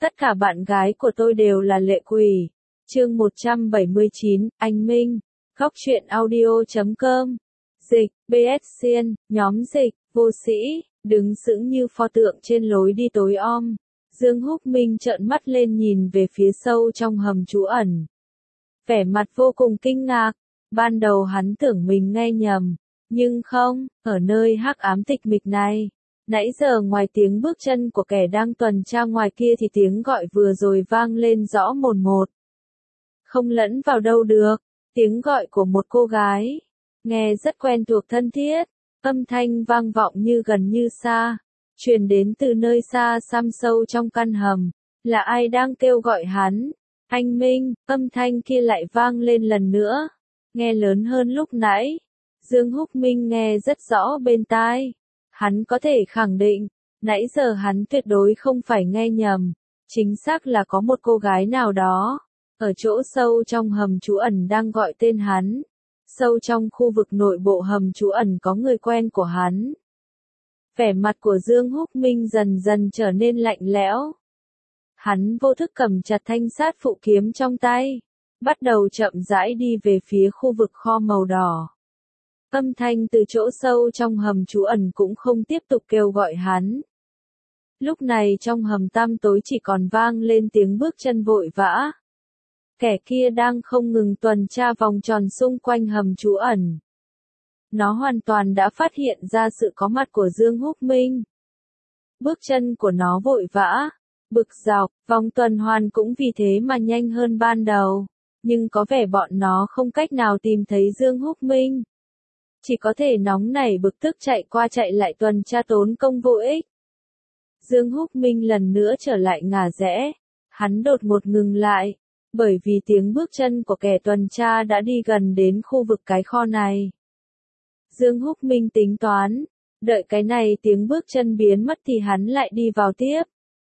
Tất cả bạn gái của tôi đều là lệ quỷ. Chương 179, Anh Minh. Góc truyện audio.com. Dịch, BS Xiên, nhóm dịch, vô sĩ, đứng sững như pho tượng trên lối đi tối om. Dương Húc Minh trợn mắt lên nhìn về phía sâu trong hầm trú ẩn. Vẻ mặt vô cùng kinh ngạc, ban đầu hắn tưởng mình nghe nhầm, nhưng không, ở nơi hắc ám tịch mịch này. Nãy giờ ngoài tiếng bước chân của kẻ đang tuần tra ngoài kia thì tiếng gọi vừa rồi vang lên rõ mồn một. Không lẫn vào đâu được, tiếng gọi của một cô gái, nghe rất quen thuộc thân thiết, âm thanh vang vọng như gần như xa, truyền đến từ nơi xa xăm sâu trong căn hầm. Là ai đang kêu gọi hắn? Anh Minh, âm thanh kia lại vang lên lần nữa, nghe lớn hơn lúc nãy. Dương Húc Minh nghe rất rõ bên tai. Hắn có thể khẳng định, nãy giờ hắn tuyệt đối không phải nghe nhầm, chính xác là có một cô gái nào đó, ở chỗ sâu trong hầm trú ẩn đang gọi tên hắn. Sâu trong khu vực nội bộ hầm trú ẩn có người quen của hắn. Vẻ mặt của Dương Húc Minh dần dần trở nên lạnh lẽo. Hắn vô thức cầm chặt thanh sát phụ kiếm trong tay, bắt đầu chậm rãi đi về phía khu vực kho màu đỏ. Âm thanh từ chỗ sâu trong hầm trú ẩn cũng không tiếp tục kêu gọi hắn. Lúc này trong hầm tăm tối chỉ còn vang lên tiếng bước chân vội vã. Kẻ kia đang không ngừng tuần tra vòng tròn xung quanh hầm trú ẩn. Nó hoàn toàn đã phát hiện ra sự có mặt của Dương Húc Minh. Bước chân của nó vội vã, bực dọc, vòng tuần hoàn cũng vì thế mà nhanh hơn ban đầu. Nhưng có vẻ bọn nó không cách nào tìm thấy Dương Húc Minh. Chỉ có thể nóng nảy bực tức chạy qua chạy lại tuần tra tốn công vô ích. Dương Húc Minh lần nữa trở lại ngả rẽ. Hắn đột ngột ngừng lại, bởi vì tiếng bước chân của kẻ tuần tra đã đi gần đến khu vực cái kho này. Dương Húc Minh tính toán, đợi cái này tiếng bước chân biến mất thì hắn lại đi vào tiếp.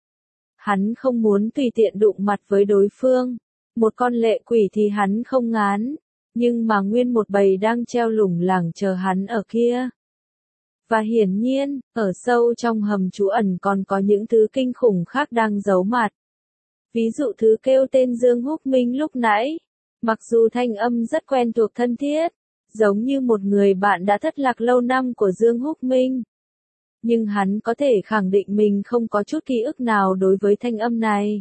Hắn không muốn tùy tiện đụng mặt với đối phương. Một con lệ quỷ thì hắn không ngán. Nhưng mà nguyên một bầy đang treo lủng lẳng chờ hắn ở kia. Và hiển nhiên, ở sâu trong hầm trú ẩn còn có những thứ kinh khủng khác đang giấu mặt. Ví dụ thứ kêu tên Dương Húc Minh lúc nãy. Mặc dù thanh âm rất quen thuộc thân thiết, giống như một người bạn đã thất lạc lâu năm của Dương Húc Minh. Nhưng hắn có thể khẳng định mình không có chút ký ức nào đối với thanh âm này.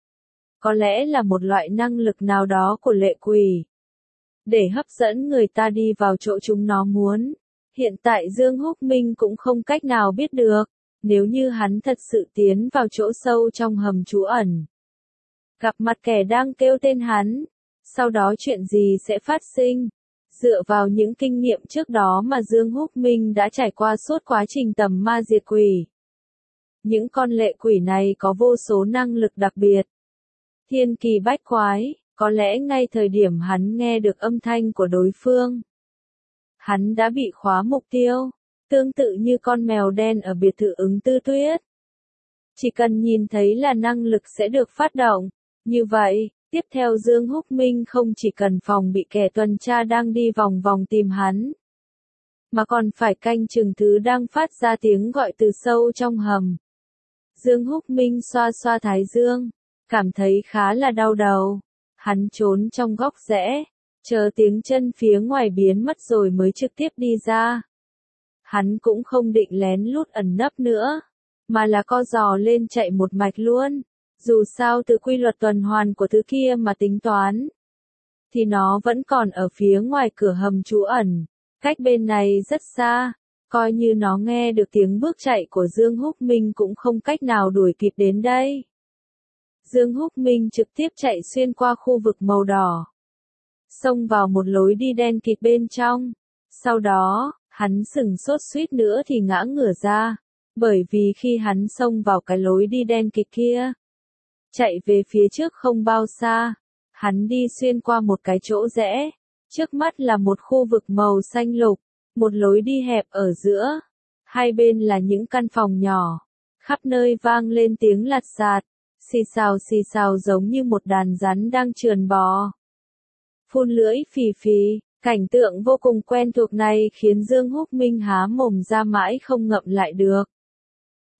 Có lẽ là một loại năng lực nào đó của lệ quỷ. Để hấp dẫn người ta đi vào chỗ chúng nó muốn. Hiện tại Dương Húc Minh cũng không cách nào biết được, nếu như hắn thật sự tiến vào chỗ sâu trong hầm trú ẩn. Gặp mặt kẻ đang kêu tên hắn, sau đó chuyện gì sẽ phát sinh? Dựa vào những kinh nghiệm trước đó mà Dương Húc Minh đã trải qua suốt quá trình tầm ma diệt quỷ. Những con lệ quỷ này có vô số năng lực đặc biệt. Thiên kỳ bách quái. Có lẽ ngay thời điểm hắn nghe được âm thanh của đối phương, hắn đã bị khóa mục tiêu, tương tự như con mèo đen ở biệt thự Ứng Tư Tuyết. Chỉ cần nhìn thấy là năng lực sẽ được phát động. Như vậy, tiếp theo Dương Húc Minh không chỉ cần phòng bị kẻ tuần tra đang đi vòng vòng tìm hắn, mà còn phải canh chừng thứ đang phát ra tiếng gọi từ sâu trong hầm. Dương Húc Minh xoa xoa thái dương, cảm thấy khá là đau đầu. Hắn trốn trong góc rẽ, chờ tiếng chân phía ngoài biến mất rồi mới trực tiếp đi ra. Hắn cũng không định lén lút ẩn nấp nữa, mà là co giò lên chạy một mạch luôn. Dù sao từ quy luật tuần hoàn của thứ kia mà tính toán, thì nó vẫn còn ở phía ngoài cửa hầm trú ẩn, cách bên này rất xa. Coi như nó nghe được tiếng bước chạy của Dương Húc Minh cũng không cách nào đuổi kịp đến đây. Dương Húc Minh trực tiếp chạy xuyên qua khu vực màu đỏ, xông vào một lối đi đen kịt bên trong. Sau đó, hắn sửng sốt suýt nữa thì ngã ngửa ra, bởi vì khi hắn xông vào cái lối đi đen kịt kia, chạy về phía trước không bao xa, hắn đi xuyên qua một cái chỗ rẽ, trước mắt là một khu vực màu xanh lục, một lối đi hẹp ở giữa, hai bên là những căn phòng nhỏ, khắp nơi vang lên tiếng lạt xạt. Xì xào giống như một đàn rắn đang trườn bò. Phun lưỡi phì phì, cảnh tượng vô cùng quen thuộc này khiến Dương Húc Minh há mồm ra mãi không ngậm lại được.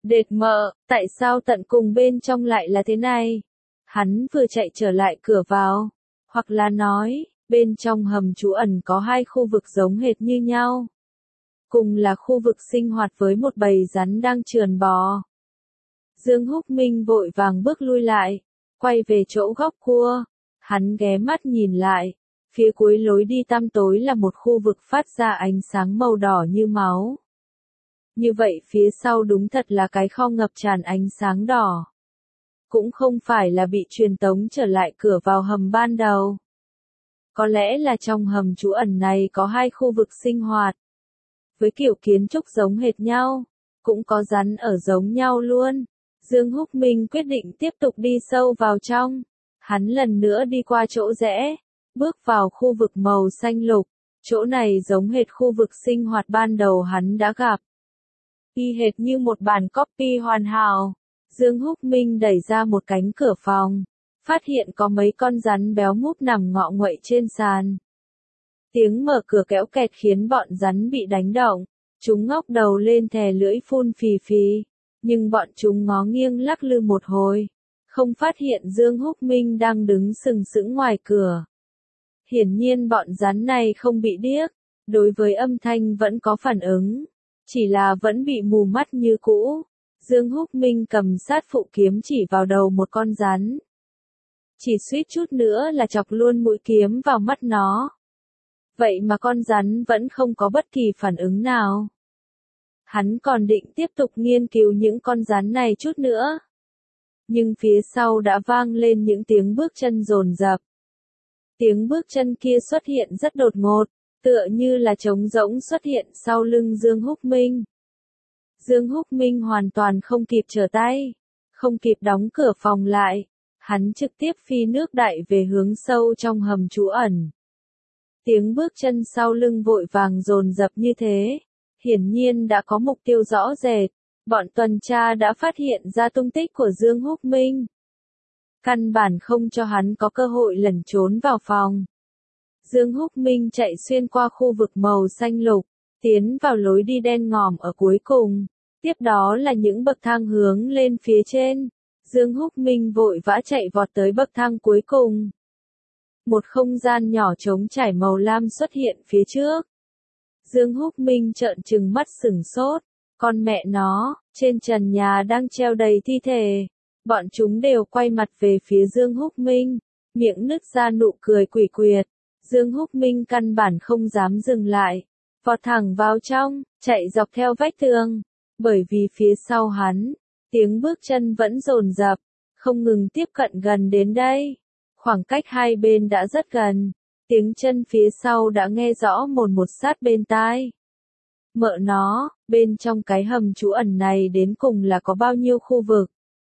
Đệt mợ, tại sao tận cùng bên trong lại là thế này? Hắn vừa chạy trở lại cửa vào. Hoặc là nói, bên trong hầm trú ẩn có hai khu vực giống hệt như nhau. Cùng là khu vực sinh hoạt với một bầy rắn đang trườn bò. Dương Húc Minh vội vàng bước lui lại, quay về chỗ góc cua. Hắn ghé mắt nhìn lại, phía cuối lối đi tăm tối là một khu vực phát ra ánh sáng màu đỏ như máu. Như vậy phía sau đúng thật là cái kho ngập tràn ánh sáng đỏ. Cũng không phải là bị truyền tống trở lại cửa vào hầm ban đầu. Có lẽ là trong hầm trú ẩn này có hai khu vực sinh hoạt. Với kiểu kiến trúc giống hệt nhau, cũng có rắn ở giống nhau luôn. Dương Húc Minh quyết định tiếp tục đi sâu vào trong. Hắn lần nữa đi qua chỗ rẽ, bước vào khu vực màu xanh lục. Chỗ này giống hệt khu vực sinh hoạt ban đầu hắn đã gặp. Y hệt như một bản copy hoàn hảo. Dương Húc Minh đẩy ra một cánh cửa phòng, phát hiện có mấy con rắn béo múp nằm ngọ nguậy trên sàn. Tiếng mở cửa kéo kẹt khiến bọn rắn bị đánh động, chúng ngóc đầu lên thè lưỡi phun phì phì, nhưng bọn chúng ngó nghiêng lắc lư một hồi, không phát hiện Dương Húc Minh đang đứng sừng sững ngoài cửa. Hiển nhiên bọn rắn này không bị điếc, đối với âm thanh vẫn có phản ứng, chỉ là vẫn bị mù mắt như cũ. Dương Húc Minh cầm sát phụ kiếm chỉ vào đầu một con rắn. Chỉ suýt chút nữa là chọc luôn mũi kiếm vào mắt nó. Vậy mà con rắn vẫn không có bất kỳ phản ứng nào. Hắn còn định tiếp tục nghiên cứu những con rắn này chút nữa. Nhưng phía sau đã vang lên những tiếng bước chân dồn dập. Tiếng bước chân kia xuất hiện rất đột ngột, tựa như là trống rỗng xuất hiện sau lưng Dương Húc Minh. Dương Húc Minh hoàn toàn không kịp trở tay, không kịp đóng cửa phòng lại, hắn trực tiếp phi nước đại về hướng sâu trong hầm trú ẩn. Tiếng bước chân sau lưng vội vàng dồn dập như thế, hiển nhiên đã có mục tiêu rõ rệt, bọn tuần tra đã phát hiện ra tung tích của Dương Húc Minh. Căn bản không cho hắn có cơ hội lẩn trốn vào phòng. Dương Húc Minh chạy xuyên qua khu vực màu xanh lục, tiến vào lối đi đen ngòm ở cuối cùng. Tiếp đó là những bậc thang hướng lên phía trên. Dương Húc Minh vội vã chạy vọt tới bậc thang cuối cùng. Một không gian nhỏ trống trải màu lam xuất hiện phía trước. Dương Húc Minh trợn trừng mắt sửng sốt. Con mẹ nó, trên trần nhà đang treo đầy thi thể. Bọn chúng đều quay mặt về phía Dương Húc Minh, miệng nứt ra nụ cười quỷ quyệt. Dương Húc Minh căn bản không dám dừng lại, vọt thẳng vào trong, chạy dọc theo vách tường. Bởi vì phía sau hắn, tiếng bước chân vẫn dồn dập, không ngừng tiếp cận gần đến đây. Khoảng cách hai bên đã rất gần, tiếng chân phía sau đã nghe rõ mồn một sát bên tai. Mợ nó, bên trong cái hầm trú ẩn này đến cùng là có bao nhiêu khu vực?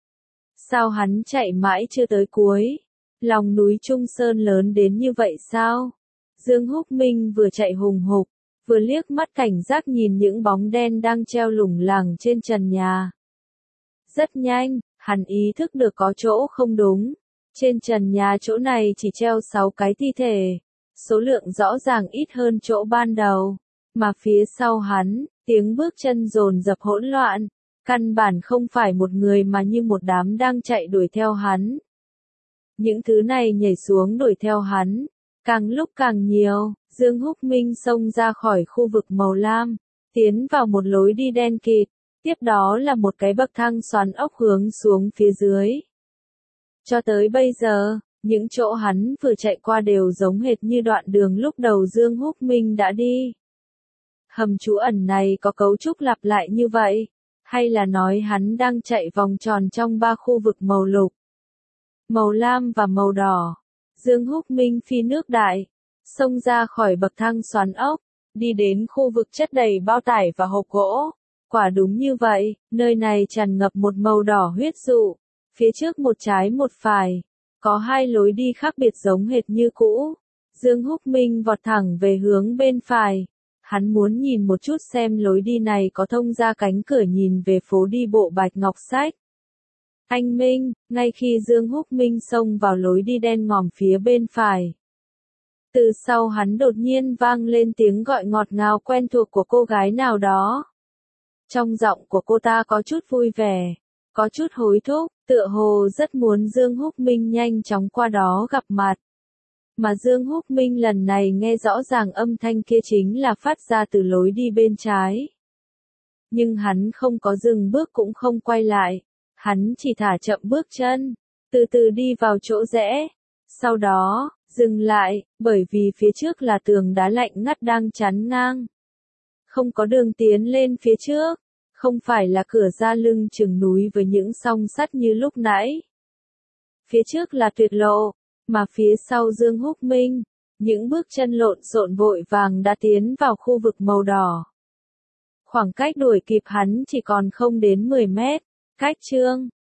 Sao hắn chạy mãi chưa tới cuối? Lòng núi Trung Sơn lớn đến như vậy sao? Dương Húc Minh vừa chạy hùng hục, vừa liếc mắt cảnh giác nhìn những bóng đen đang treo lủng lẳng trên trần nhà. Rất nhanh, hắn ý thức được có chỗ không đúng. Trên trần nhà chỗ này chỉ treo 6 cái thi thể. Số lượng rõ ràng ít hơn chỗ ban đầu. Mà phía sau hắn, tiếng bước chân dồn dập hỗn loạn. Căn bản không phải một người mà như một đám đang chạy đuổi theo hắn. Những thứ này nhảy xuống đuổi theo hắn. Càng lúc càng nhiều, Dương Húc Minh xông ra khỏi khu vực màu lam, tiến vào một lối đi đen kịt, tiếp đó là một cái bậc thang xoắn ốc hướng xuống phía dưới. Cho tới bây giờ, những chỗ hắn vừa chạy qua đều giống hệt như đoạn đường lúc đầu Dương Húc Minh đã đi. Hầm trú ẩn này có cấu trúc lặp lại như vậy, hay là nói hắn đang chạy vòng tròn trong 3 khu vực màu lục, màu lam và màu đỏ. Dương Húc Minh phi nước đại, xông ra khỏi bậc thang xoắn ốc, đi đến khu vực chất đầy bao tải và hộp gỗ. Quả đúng như vậy, nơi này tràn ngập một màu đỏ huyết dụ, phía trước một trái một phải, có hai lối đi khác biệt giống hệt như cũ. Dương Húc Minh vọt thẳng về hướng bên phải, hắn muốn nhìn một chút xem lối đi này có thông ra cánh cửa nhìn về phố đi bộ Bạch Ngọc Sách. Anh Minh, ngay khi Dương Húc Minh xông vào lối đi đen ngòm phía bên phải. Từ sau hắn đột nhiên vang lên tiếng gọi ngọt ngào quen thuộc của cô gái nào đó. Trong giọng của cô ta có chút vui vẻ, có chút hối thúc, tựa hồ rất muốn Dương Húc Minh nhanh chóng qua đó gặp mặt. Mà Dương Húc Minh lần này nghe rõ ràng âm thanh kia chính là phát ra từ lối đi bên trái. Nhưng hắn không có dừng bước cũng không quay lại, hắn chỉ thả chậm bước chân, từ từ đi vào chỗ rẽ. Sau đó, dừng lại, bởi vì phía trước là tường đá lạnh ngắt đang chắn ngang. Không có đường tiến lên phía trước, không phải là cửa ra lưng chừng núi với những song sắt như lúc nãy. Phía trước là tuyệt lộ, mà phía sau Dương Húc Minh, những bước chân lộn xộn vội vàng đã tiến vào khu vực màu đỏ. Khoảng cách đuổi kịp hắn chỉ còn không đến 10 mét, cách chương